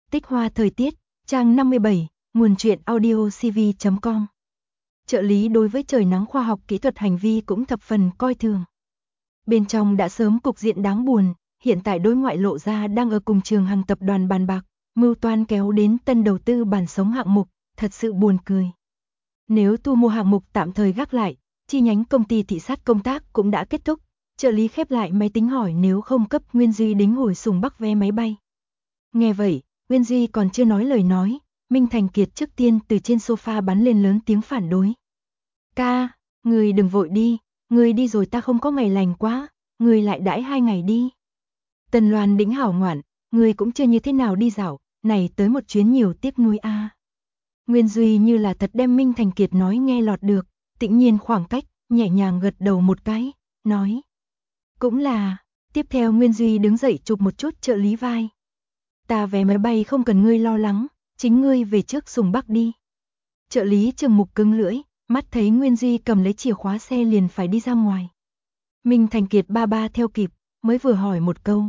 Tích hoa thời tiết, trang 57, nguồn truyện audio cv.com. Trợ lý đối với trời nắng khoa học kỹ thuật hành vi cũng thập phần coi thường. Bên trong đã sớm cục diện đáng buồn, hiện tại đối ngoại lộ ra đang ở cùng Trường Hằng tập đoàn bàn bạc, mưu toan kéo đến tân đầu tư bản sống hạng mục, thật sự buồn cười. Nếu thu mua hạng mục tạm thời gác lại, chi nhánh công ty thị sát công tác cũng đã kết thúc, trợ lý khép lại máy tính hỏi nếu không cấp Nguyên Duy đính hồi Sùng Bắc vé máy bay. Nghe vậy, Nguyên Duy còn chưa nói lời nói, Minh Thành Kiệt trước tiên từ trên sofa bắn lên lớn tiếng phản đối. Ca, người đừng vội đi, người đi rồi ta không có ngày lành quá, người lại đãi 2 ngày đi. Tần Loan đĩnh hảo ngoạn, người cũng chưa như thế nào đi dạo, này tới một chuyến nhiều tiếc nuối a. Nguyên Duy như là thật đem Minh Thành Kiệt nói nghe lọt được, tĩnh nhiên khoảng cách, nhẹ nhàng gật đầu một cái, nói. Cũng là, tiếp theo Nguyên Duy đứng dậy chụp một chút trợ lý vai. Ta vé máy bay không cần ngươi lo lắng, chính ngươi về trước Sùng Bắc đi. Trợ lý Trừng Mục cứng lưỡi, mắt thấy Nguyên Duy cầm lấy chìa khóa xe liền phải đi ra ngoài. Minh Thành Kiệt ba ba theo kịp, mới vừa hỏi một câu.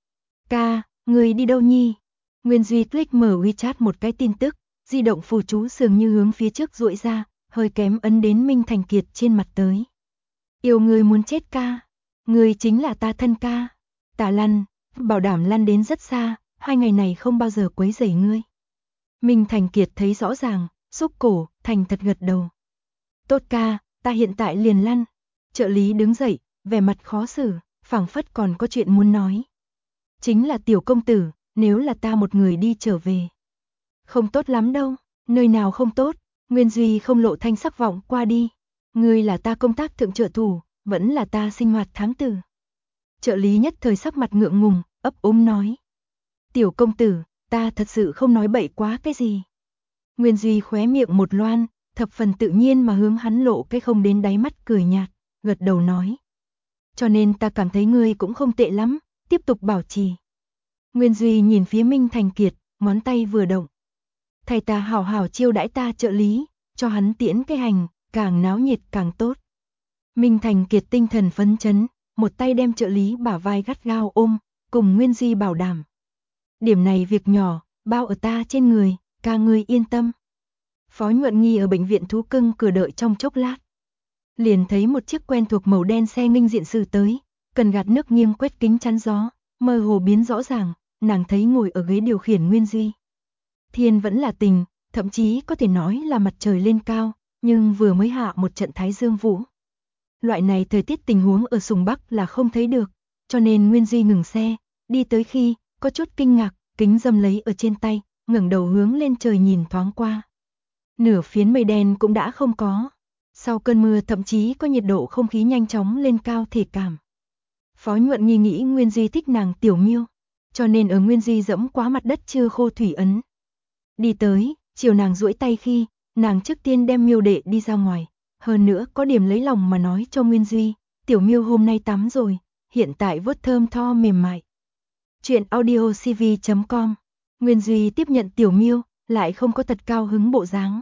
Ca, ngươi đi đâu nhi? Nguyên Duy click mở WeChat một cái tin tức, di động phù chú dường như hướng phía trước duỗi ra, hơi kém ấn đến Minh Thành Kiệt trên mặt tới. Yêu ngươi muốn chết ca, ngươi chính là ta thân ca. Ta lăn, bảo đảm lăn đến rất xa, 2 ngày này không bao giờ quấy rầy ngươi. Minh Thành Kiệt thấy rõ ràng, xúc cổ, thành thật gật đầu. Tốt ca, ta hiện tại liền lăn. Trợ lý đứng dậy, vẻ mặt khó xử, phảng phất còn có chuyện muốn nói. Chính là tiểu công tử, nếu là ta một người đi trở về. Không tốt lắm đâu, nơi nào không tốt, Nguyên Duy không lộ thanh sắc vọng qua đi. Ngươi là ta công tác thượng trợ thủ, vẫn là ta sinh hoạt thám tử. Trợ lý nhất thời sắc mặt ngượng ngùng, ấp úng nói. Tiểu công tử, ta thật sự không nói bậy quá cái gì. Nguyên Duy khóe miệng một loan, thập phần tự nhiên mà hướng hắn lộ cái không đến đáy mắt cười nhạt, gật đầu nói. Cho nên ta cảm thấy ngươi cũng không tệ lắm, tiếp tục bảo trì. Nguyên Duy nhìn phía Minh Thành Kiệt, ngón tay vừa động. Thầy ta hảo hảo chiêu đãi ta trợ lý, cho hắn tiễn cái hành, càng náo nhiệt càng tốt. Minh Thành Kiệt tinh thần phấn chấn, một tay đem trợ lý bả vai gắt gao ôm, cùng Nguyên Duy bảo đảm. Điểm này việc nhỏ, bao ở ta trên người, ca ngươi yên tâm. Phó Nhuận Nghi ở bệnh viện thú cưng cửa đợi trong chốc lát. Liền thấy một chiếc quen thuộc màu đen xe nghênh diện xử tới, cần gạt nước nghiêng quét kính chắn gió, mơ hồ biến rõ ràng, nàng thấy ngồi ở ghế điều khiển Nguyên Duy. Thiên vẫn là tình, thậm chí có thể nói là mặt trời lên cao, nhưng vừa mới hạ một trận thái dương vũ. Loại này thời tiết tình huống ở Sùng Bắc là không thấy được, cho nên Nguyên Duy ngừng xe, đi tới khi, có chút kinh ngạc, kính dâm lấy ở trên tay, ngẩng đầu hướng lên trời nhìn thoáng qua. Nửa phiến mây đen cũng đã không có. Sau cơn mưa thậm chí có nhiệt độ không khí nhanh chóng lên cao thể cảm. Phó Nhuận Nghi nghĩ Nguyên Duy thích nàng Tiểu Miêu, cho nên ở Nguyên Duy dẫm quá mặt đất chưa khô thủy ấn. Đi tới, chiều nàng duỗi tay khi, nàng trước tiên đem Miêu đệ đi ra ngoài, hơn nữa có điểm lấy lòng mà nói cho Nguyên Duy, Tiểu Miêu hôm nay tắm rồi, hiện tại vuốt thơm tho mềm mại. Chuyện audio cv.com. Nguyên Duy tiếp nhận Tiểu Miêu, lại không có thật cao hứng bộ dáng.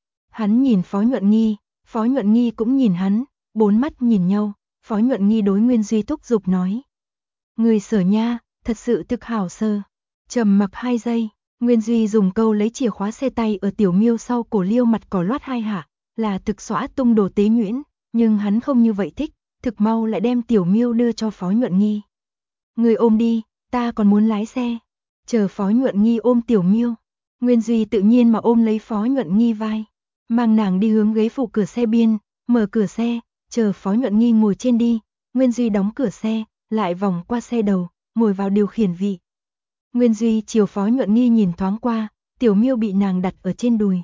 Hắn nhìn Phó Nhuận Nghi, Phó Nhuận Nghi cũng nhìn hắn, bốn mắt nhìn nhau, Phó Nhuận Nghi đối Nguyên Duy thúc giục nói. Người sở nha, thật sự thực hảo sơ. Trầm mặc 2 giây, Nguyên Duy dùng câu lấy chìa khóa xe tay ở Tiểu Miêu sau cổ liêu mặt cỏ loát 2 hạ, là thực xõa tung đồ tế nhuyễn, nhưng hắn không như vậy thích, thực mau lại đem Tiểu Miêu đưa cho Phó Nhuận Nghi. Người ôm đi, ta còn muốn lái xe. Chờ Phó Nhuận Nghi ôm Tiểu Miêu, Nguyên Duy tự nhiên mà ôm lấy Phó Nhuận Nghi vai, mang nàng đi hướng ghế phụ cửa xe biên, mở cửa xe, chờ Phó Nhuận Nghi ngồi trên đi, Nguyên Duy đóng cửa xe, lại vòng qua xe đầu, ngồi vào điều khiển vị. Nguyên Duy chiều Phó Nhuận Nghi nhìn thoáng qua, Tiểu Miêu bị nàng đặt ở trên đùi.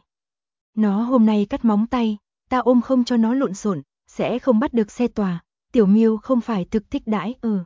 Nó hôm nay cắt móng tay, ta ôm không cho nó lộn xộn, sẽ không bắt được xe tòa, Tiểu Miêu không phải thực thích đãi ở.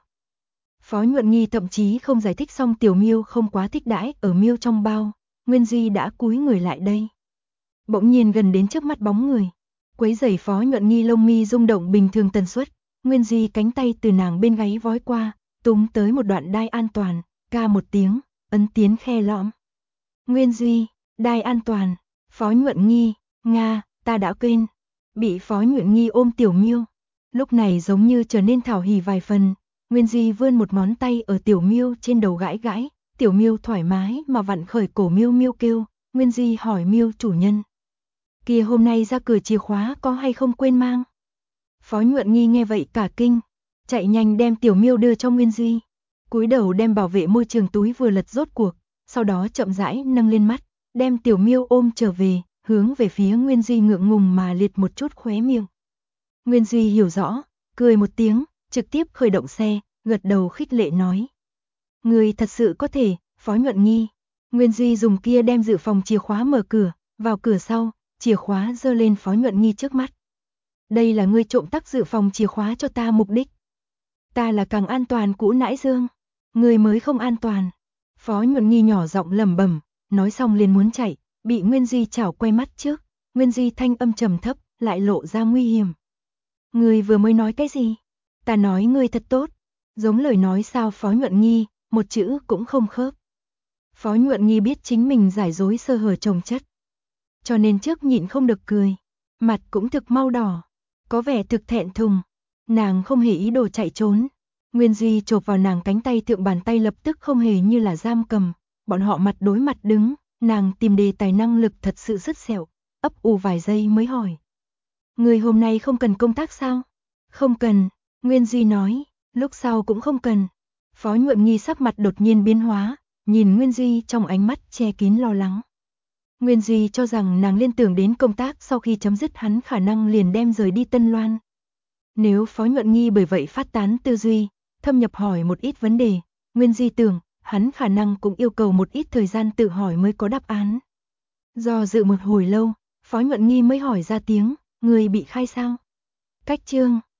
Phó Nhuận Nghi thậm chí không giải thích xong Tiểu Miêu không quá thích đãi ở Miêu trong bao, Nguyên Duy đã cúi người lại đây. Bỗng nhiên gần đến trước mắt bóng người, quấy rầy Phó Nhuận Nghi lông mi rung động bình thường tần suất, Nguyên Duy cánh tay từ nàng bên gáy vói qua, túm tới một đoạn đai an toàn, ca một tiếng, ấn tiến khe lõm. Nguyên Duy, đai an toàn, Phó Nhuận Nghi, Nga, ta đã quên. Bị Phó Nhuận Nghi ôm Tiểu Miêu, lúc này giống như trở nên thảo hỉ vài phần, Nguyên Duy vươn một ngón tay ở Tiểu Miêu trên đầu gãi gãi, Tiểu Miêu thoải mái mà vặn khởi cổ Miêu Miêu kêu, Nguyên Duy hỏi Miêu chủ nhân. Kia hôm nay ra cửa chìa khóa có hay không quên mang? Phó Nhuận Nghi nghe vậy cả kinh, chạy nhanh đem Tiểu Miêu đưa cho Nguyên Duy. Cúi đầu đem bảo vệ môi trường túi vừa lật rốt cuộc, sau đó chậm rãi nâng lên mắt, đem Tiểu Miêu ôm trở về, hướng về phía Nguyên Duy ngượng ngùng mà liệt một chút khóe miệng. Nguyên Duy hiểu rõ, cười một tiếng, trực tiếp khởi động xe, gật đầu khích lệ nói. Người thật sự có thể, Phó Nhuận Nghi. Nguyên Duy dùng kia đem dự phòng chìa khóa mở cửa, vào cửa sau, chìa khóa giơ lên Phó Nhuận Nghi trước mắt. Đây là ngươi trộm tắc dự phòng chìa khóa cho ta mục đích. Ta là càng an toàn cũ nãi dương, ngươi mới không an toàn. Phó Nhuận Nghi nhỏ giọng lẩm bẩm, nói xong liền muốn chạy, bị Nguyên Duy chảo quay mắt trước. Nguyên Duy thanh âm trầm thấp, lại lộ ra nguy hiểm. Ngươi vừa mới nói cái gì? Ta nói ngươi thật tốt. Giống lời nói sao Phó Nhuận Nghi, một chữ cũng không khớp. Phó Nhuận Nghi biết chính mình giải dối sơ hở chồng chất, cho nên trước nhịn không được cười, mặt cũng thực mau đỏ, có vẻ thực thẹn thùng. Nàng không hề ý đồ chạy trốn. Nguyên Duy chộp vào nàng cánh tay thượng, bàn tay lập tức không hề như là giam cầm, bọn họ mặt đối mặt đứng, nàng tìm đề tài năng lực thật sự sứt sẹo, ấp ủ vài giây mới hỏi. Người hôm nay không cần công tác sao? Không cần, Nguyên Duy nói, lúc sau cũng không cần. Phó Nhuận Nghi sắc mặt đột nhiên biến hóa, nhìn Nguyên Duy trong ánh mắt che kín lo lắng. Nguyên Duy cho rằng nàng liên tưởng đến công tác sau khi chấm dứt hắn khả năng liền đem rời đi Tân Loan. Nếu Phó Nhuận Nghi bởi vậy phát tán tư duy, thâm nhập hỏi một ít vấn đề, Nguyên Duy tưởng, hắn khả năng cũng yêu cầu một ít thời gian tự hỏi mới có đáp án. Do dự một hồi lâu, Phó Nhuận Nghi mới hỏi ra tiếng, người bị khai sao? Cách chương